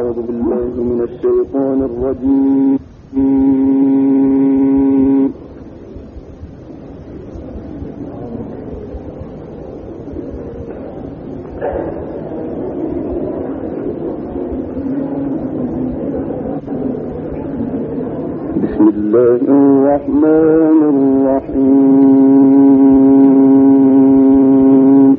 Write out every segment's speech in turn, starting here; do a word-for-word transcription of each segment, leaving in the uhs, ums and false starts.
أعوذ بالله من الشيطان الرجيم. بسم الله الرحمن الرحيم.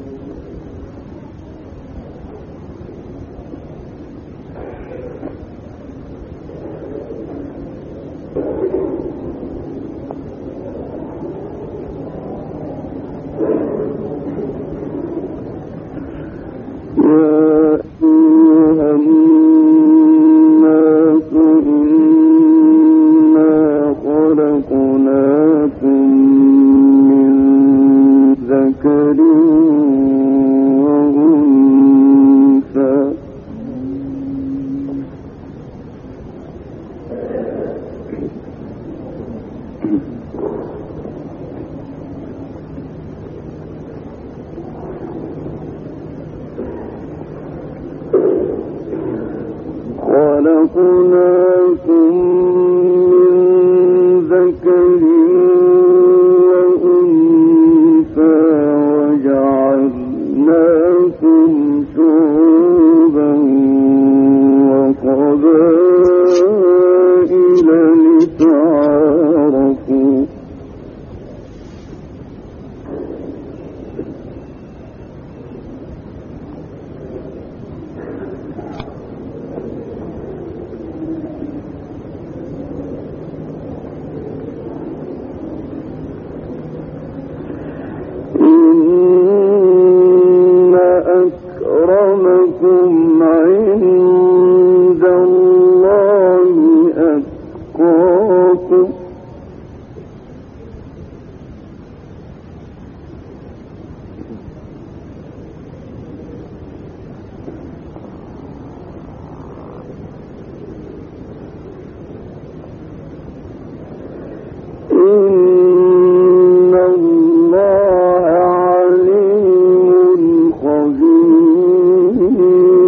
خلقناكم من ذكر وأنثى وجعلناكم شعوبا وقبائل لتعارفوا أكرمكم عند الله أتقاكم إن الله عليم خبير.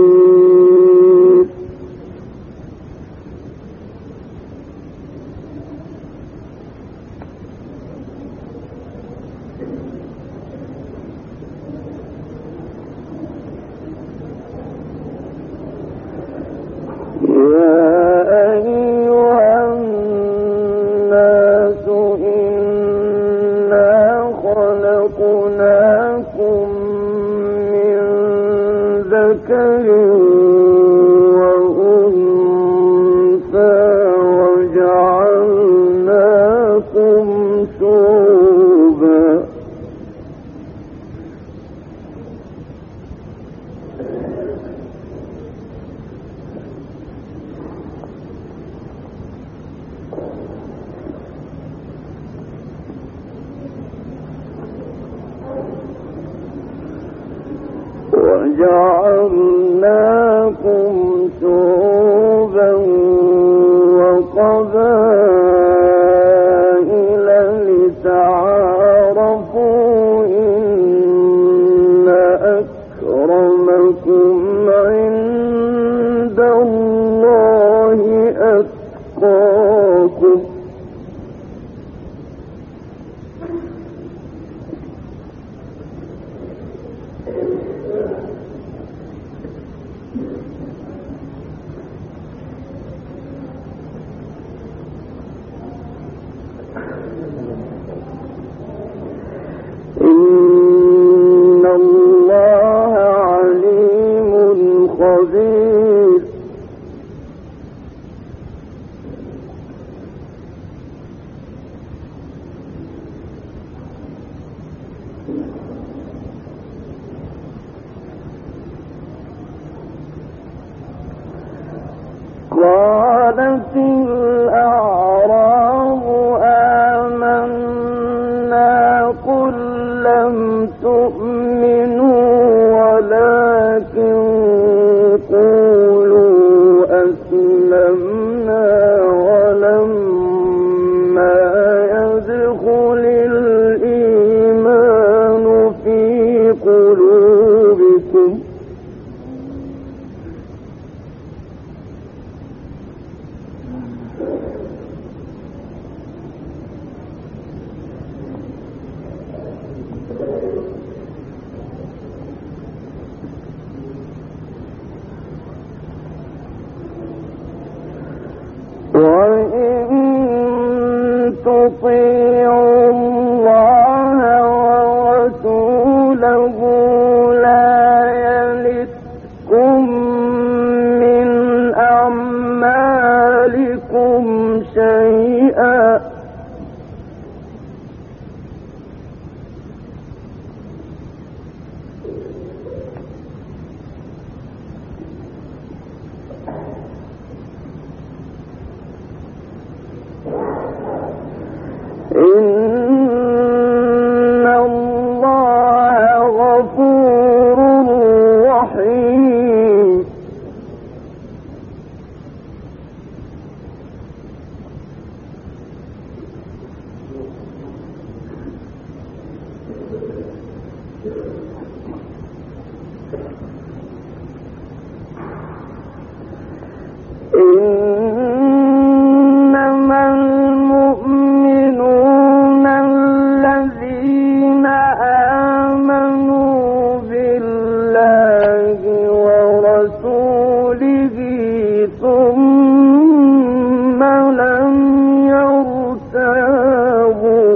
خلقناكم من ذكر وأنثى وجعلناكم شعوبا وجعلناكم شعوبا وقبائل لتعارفوا إن أكرمكم عند الله أتقاكم إن الله عليم خبير. قالت الأعراب آمنا قل لم تؤمنوا ولكن قولوا أسلمنا ولما يدخل الإيمان في قلوبكم إن الله غفور رحيم. إنما المؤمنون الذين آمنوا بالله ورسوله ثم لم يرتابوا.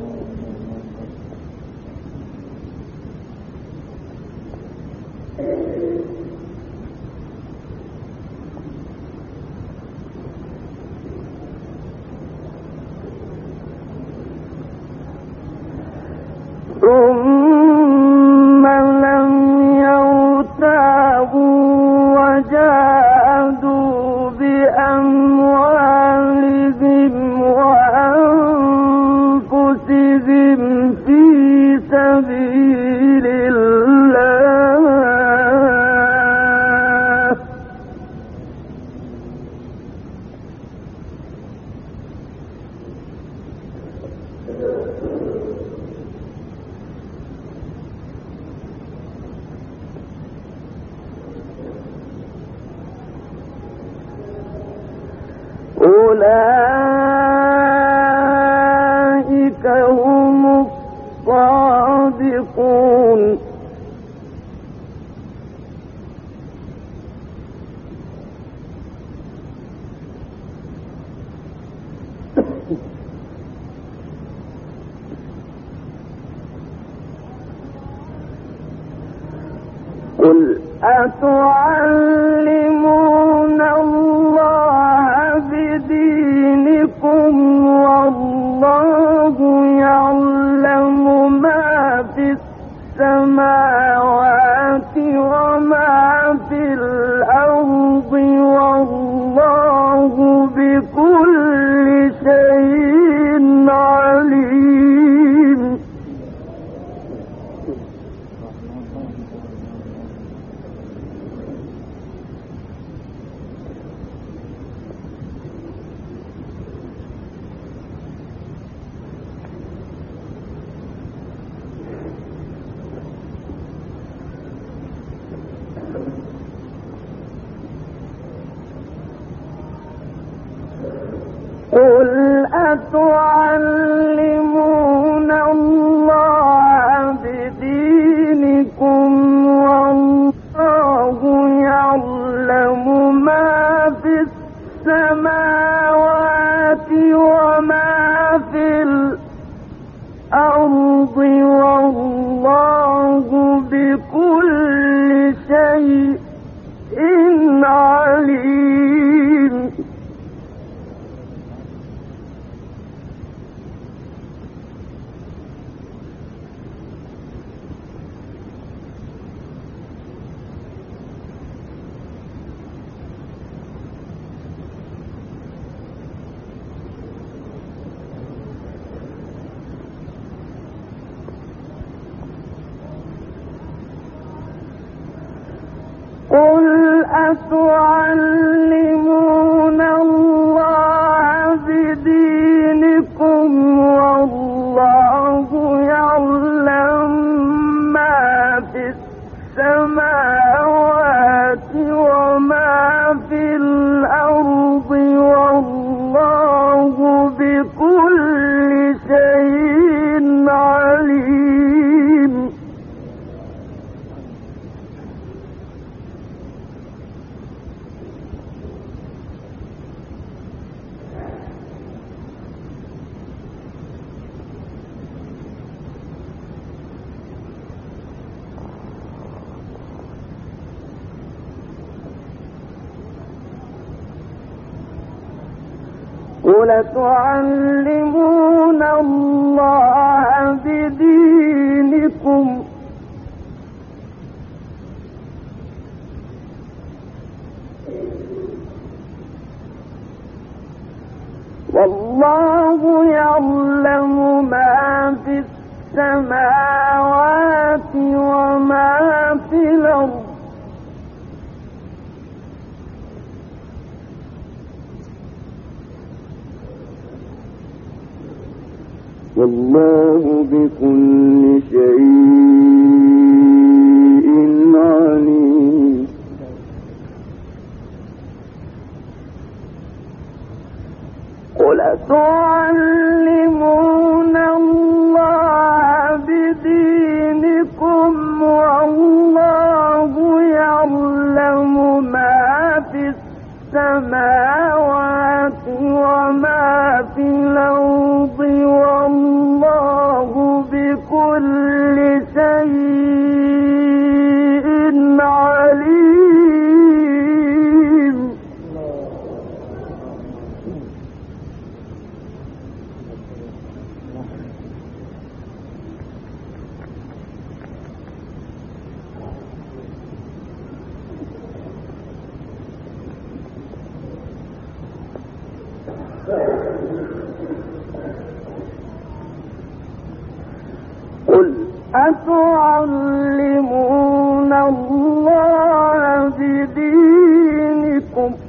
ثم لم يرتابوا وجاهدوا بأموالهم وأنفسهم في سبيل الله أولئك هم الصادقون. قل أتعلمون الله بدينكم والله يعلم ما في السماوات وما في الأرض والله بكل شيء عليم. قل أتعلمون الله بدينكم والله يعلم ما في السماوات وما في الأرض والله بكل شيء عليم. قل أتعلمون الله بدينكم والله يعلم ما في السماوات وما في الأرض والله بكل شيء عليم. قل تعلمون الله بدينكم والله يعلم السماوات وما في الأرض والله بكل شيء عليم. قل تعلمون الله بدينكم والله يعلم ما في السماوات وما في الأرض والله بكل شيء عليم. قل أتعلمون الله بدينكم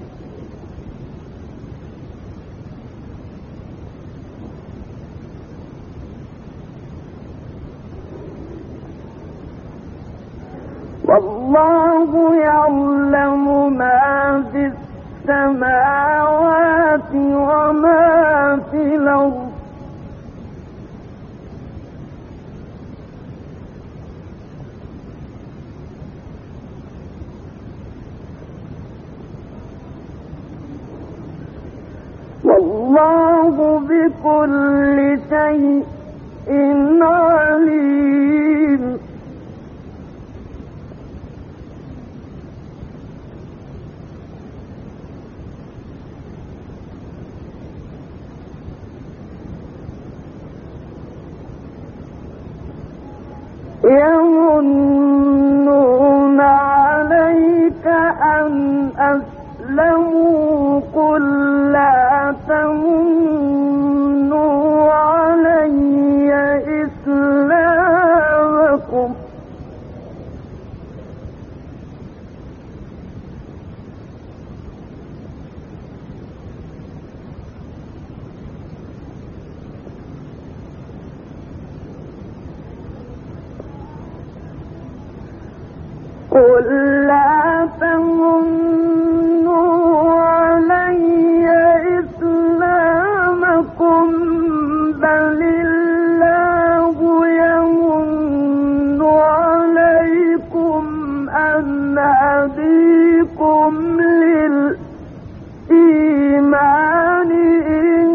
والله يعلم ما في السماوات وما في الأرض والله بكل شيء عليم. يمنون عليك أن أسلموا قل لا تمنوا علي إسلامكم قل لا تمنوا علي إسلامكم بل الله يمن عليكم أن هديكم للإيمان إن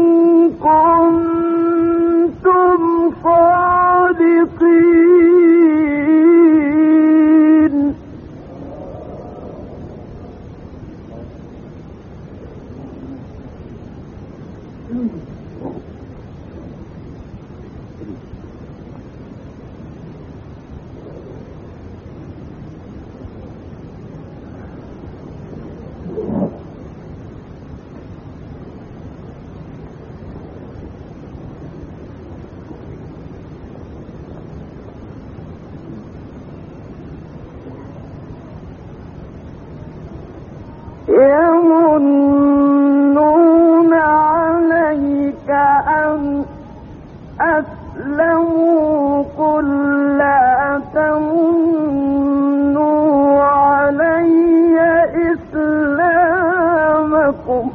كنتم صادقين. يمنون عليك أن أسلموا قل لا تمنوا علي إسلامكم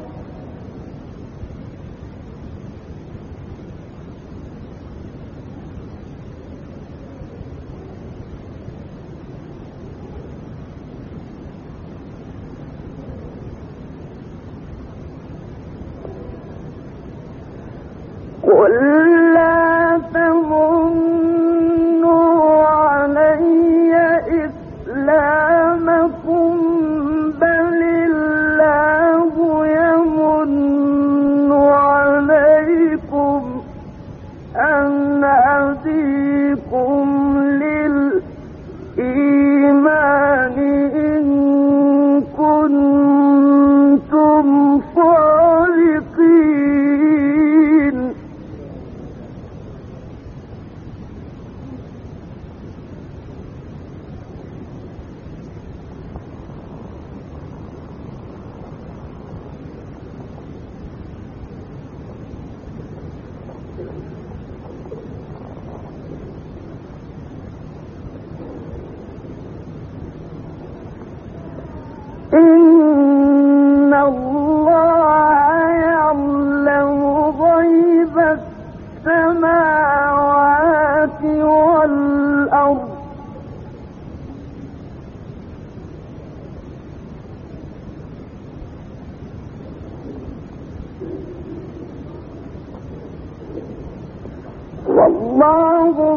قل لا تمنوا علي إسلامكم بل الله يمن عليكم أن هديكم للإيمان إن كنتم صادقين.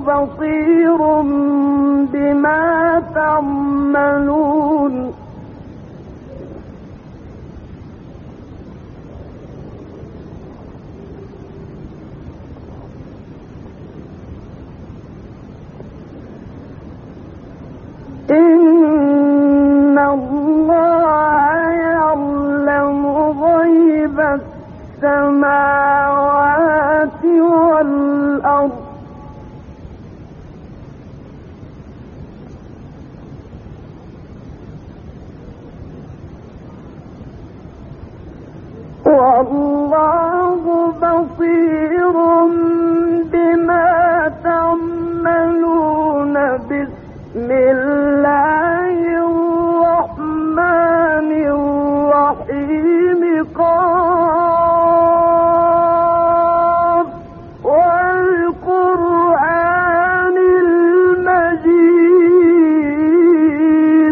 بصير بما تعملون إن الله يعلم غيب السماوات والأرض والله بصير بما تعملون. بسم الله الرحمن الرحيم. قاف والقرآن المجيد.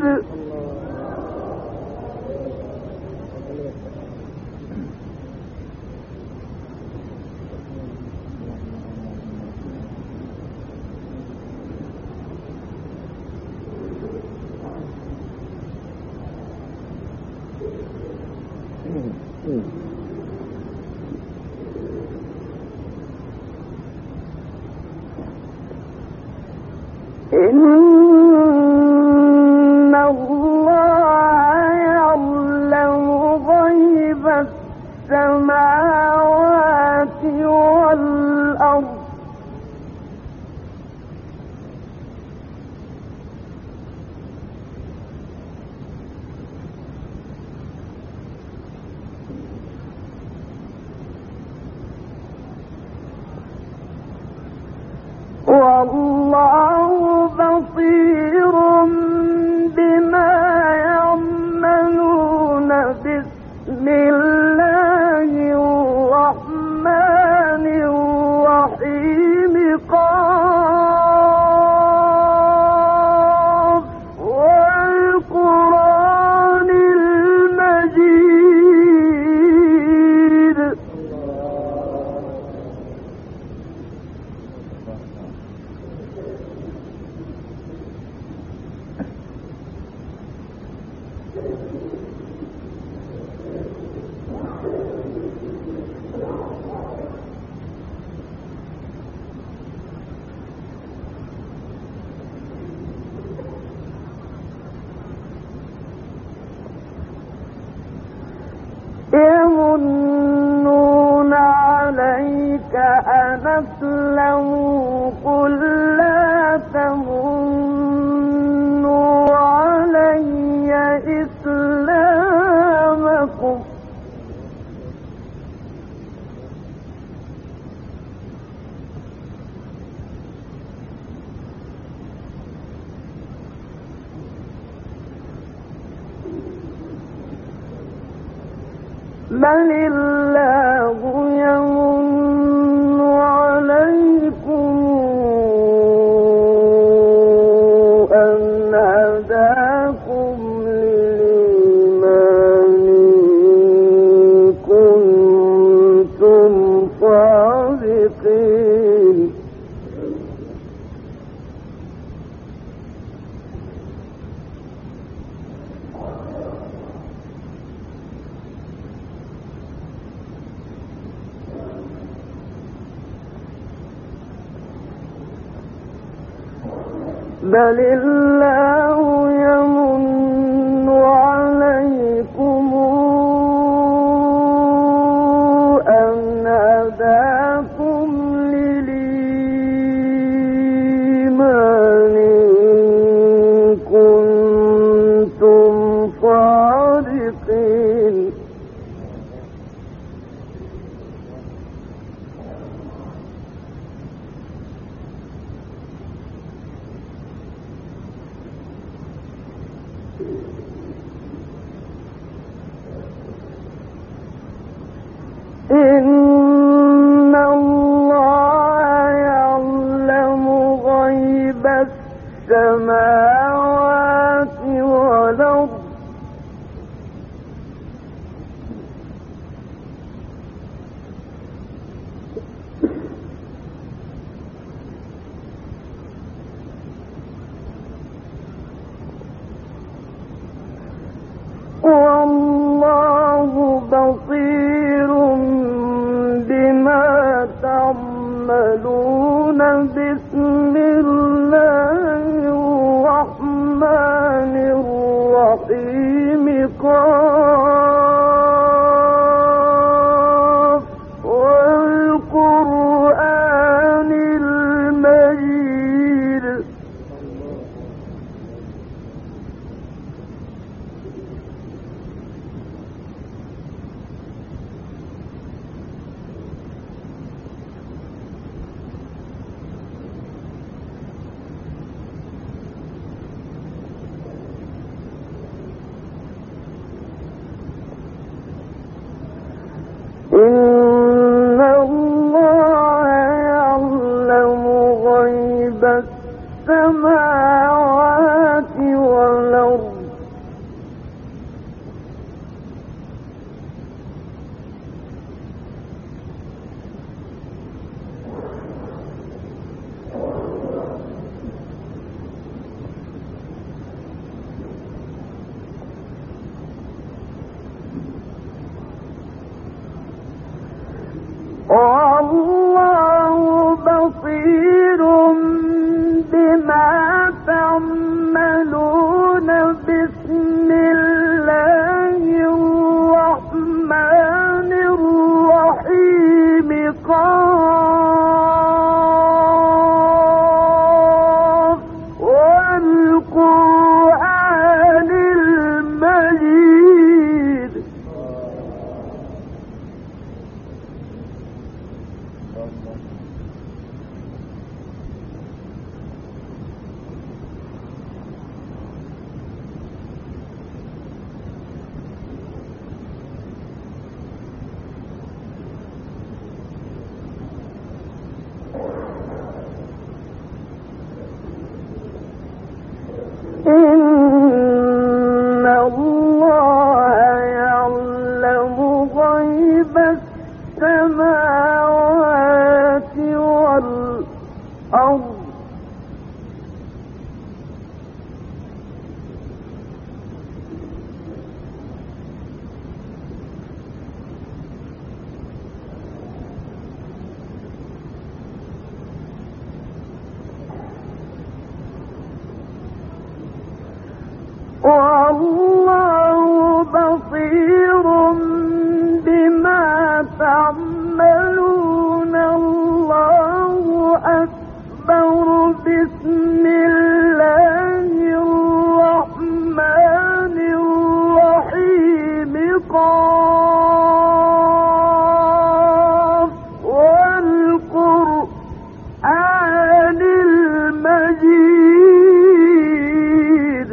إن الله يعلم غيب السماوات والأرض والله بصير بما يعملون. بسم الله الرحمن الرحيم. قاف والقرآن المجيد. يمنون عليك أن أسلموا. قل لا تمنوا علي إسلامكم بل الله يمن عليكم أن هداكم للإيمان إن كنتم صادقين. بل الله يمن عليكم أن هداكم للإيمان إن كنتم صادقين. إن الله يعلم غيب السماوات والأرض والله بصير بما تعملون. بسم الله الرحمن الرحيم. قاف والقرآن المجيد. إن الله يعلم غيب السماوات والأرض. والله بصير بما تعملون. بسم الله الرحمن الرحيم. قاف والقرآن المجيد. إن الله يعلم غيب السماوات والأرض. والله بصير بما تعملون. الله أكبر. بسم الله الرحمن الرحيم. قاف والقرآن المجيد.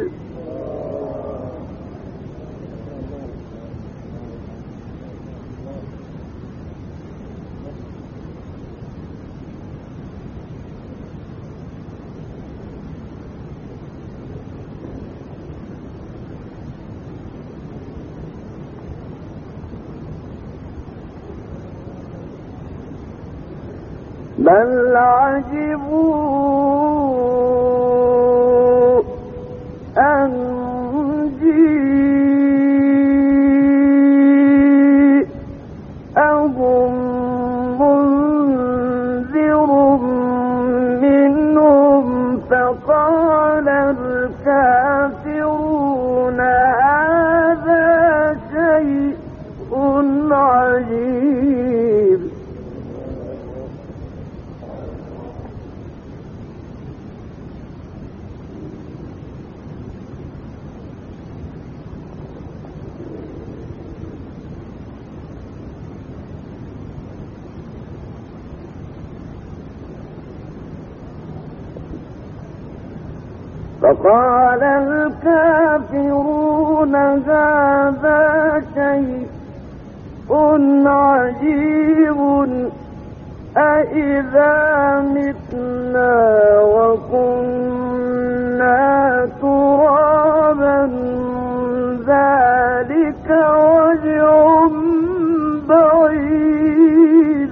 بل عجبوا أن جيءهم منذر منهم فقال الكافرون هذا شيء عجيب. فقال الكافرون هذا شيء عجيب. أإذا متنا وكنا ترابا ذلك رجع بعيد.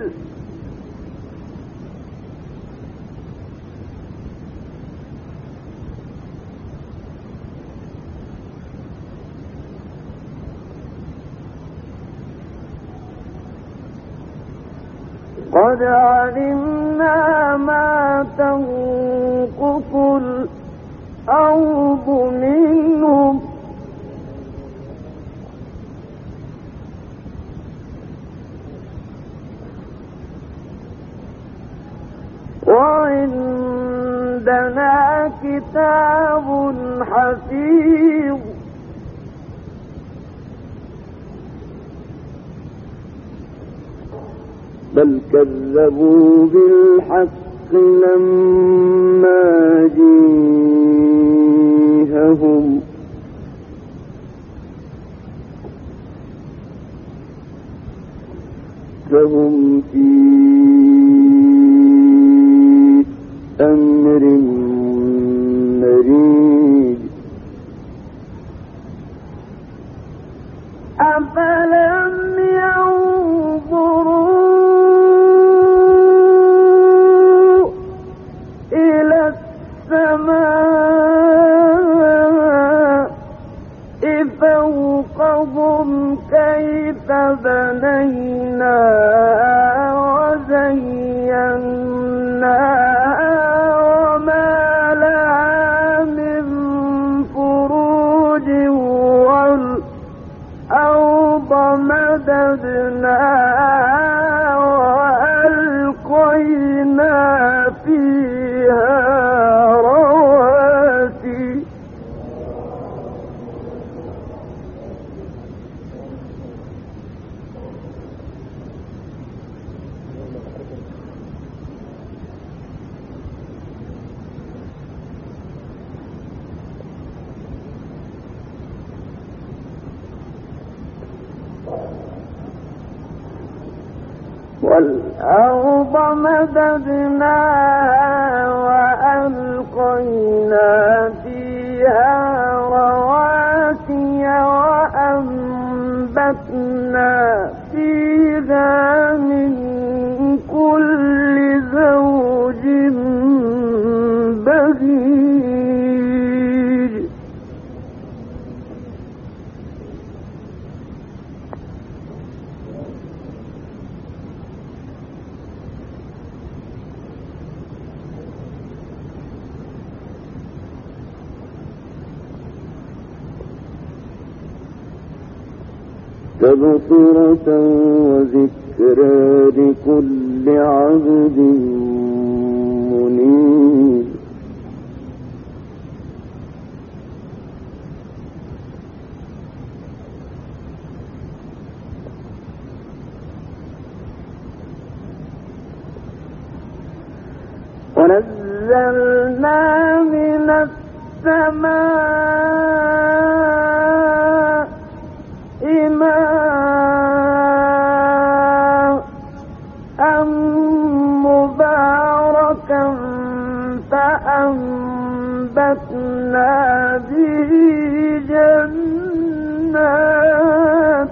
قد علمنا ما تنقص الأرض منهم وعندنا كتاب حفيظ بل كذبوا بالحق لما جيءهم فهم في أمر مريج أفلم ينظروا إلى السماء فوقهم كيف بنيناها وزيناها وما لها من فروج والأرض مددناها وألقينا فيها رواسي والأرض مددناها وألقينا فيها رواسي وأنبتنا فيها من كل زوج بهيج تبصرة وذكرى لكل عبد منيب ونزلنا من السماء ماء مباركا فأنبتنا به جنات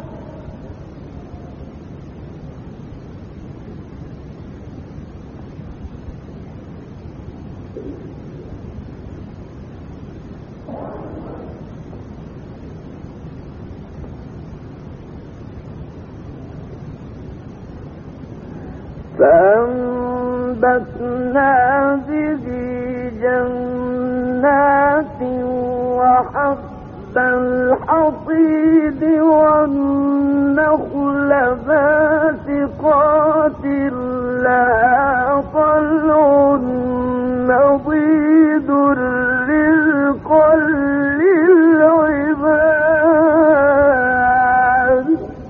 فأنبتنا به جنات وحب الحصيد والنخل باسقات لها طلع نضيد رزقا للعباد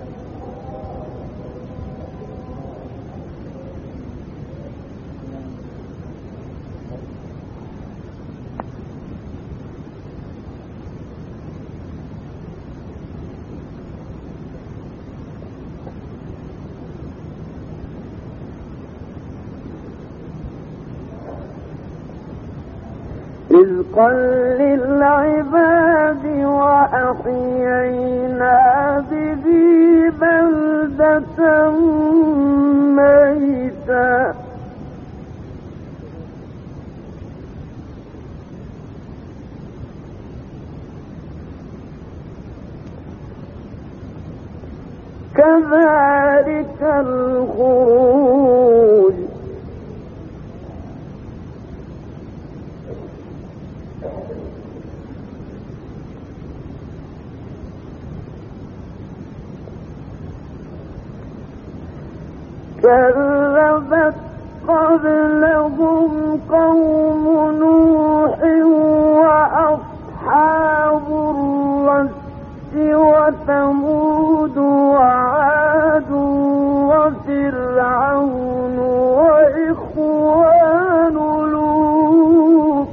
رزقا للعباد وأحيينا به بلدة ميتا كذلك الخروج كذبت قبلهم قوم نوح وأصحاب الرس وثمود وعاد وفرعون وإخوان لوط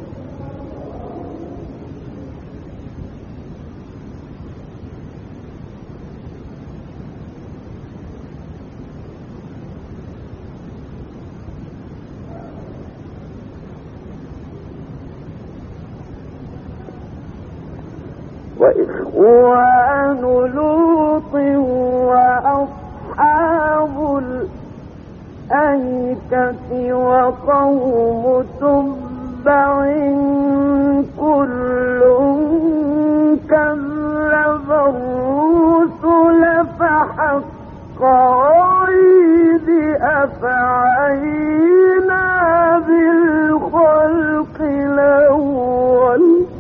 وإخوان لوط وأصحاب الأيكة وقوم تبع كل كذب الرسل فحق وعيد أفعينا بالخلق الأول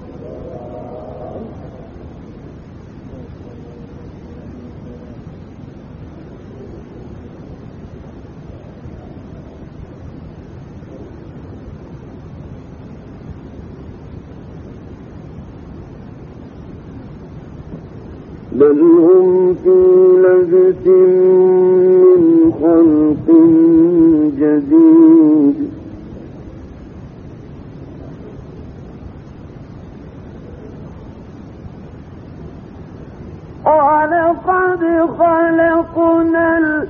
بل هم في لبس من خلق جديد ولقد خلقنا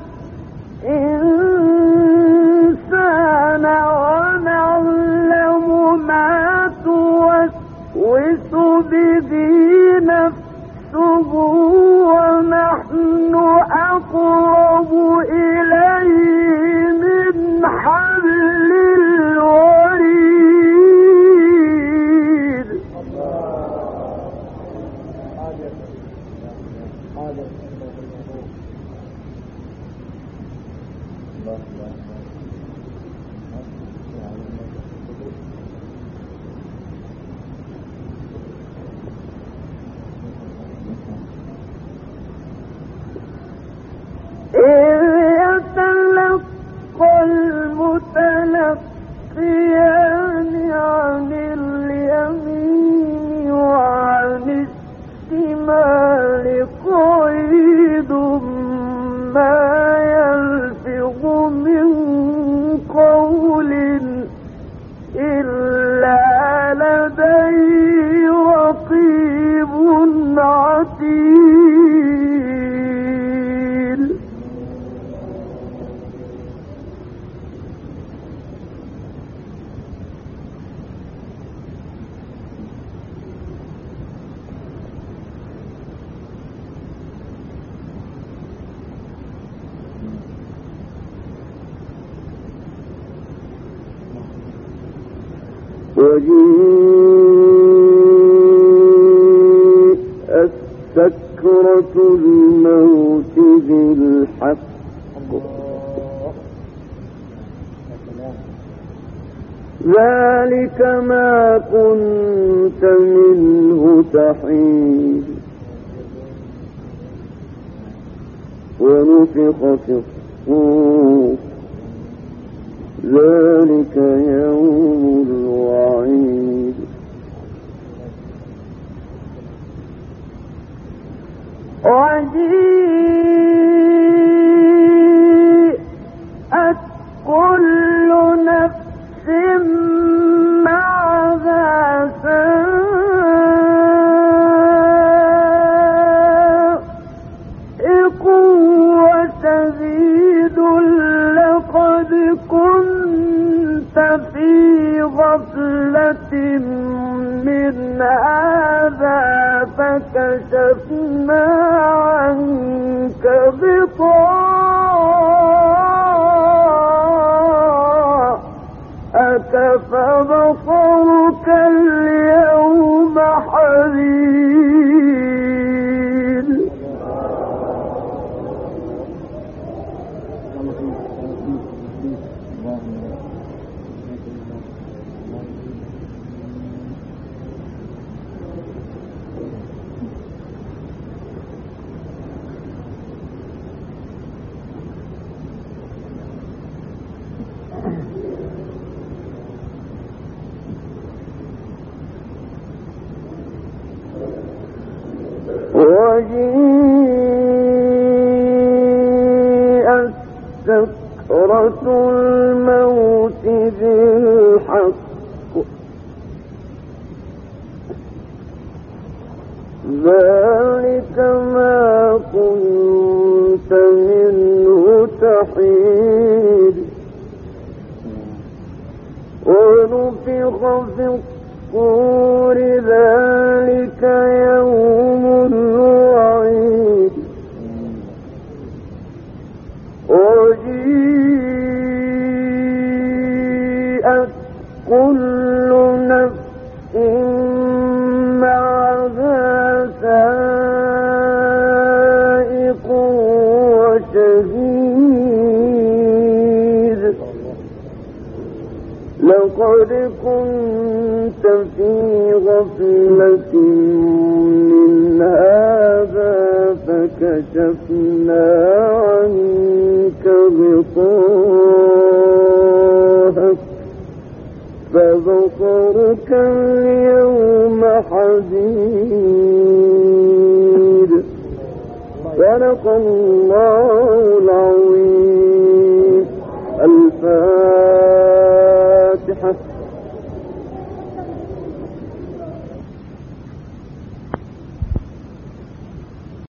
الإنسان ونعلم ما توسوس به نفسه ونحن أقرب إليه من حبل الوريد المتلقيان عن اليمين وعن الشمال قعيد ما يلفظ من قول إلا لديه رقيب عتيد وجيءت سكرة الموت بالحق ذلك ما كنت منه تحيد ونفخ في الصور ذلك يوم الوعيد وجيءت كل نفس معها سائق وشهيد لقد كنت في غفلة من هذا فكشفنا عنك غطاءك فبصرك اليوم حديد وجيءت سكرة الموت بالحق ذلك ما كنت منه تحيد ونفخ في الصور ذلك يوم الوعيد وجيءت كل نفس معها سائق وشهيد لقد كنت في غفلة من هذا فكشفنا عنك غطاءك فبصرك اليوم حديد صدق الله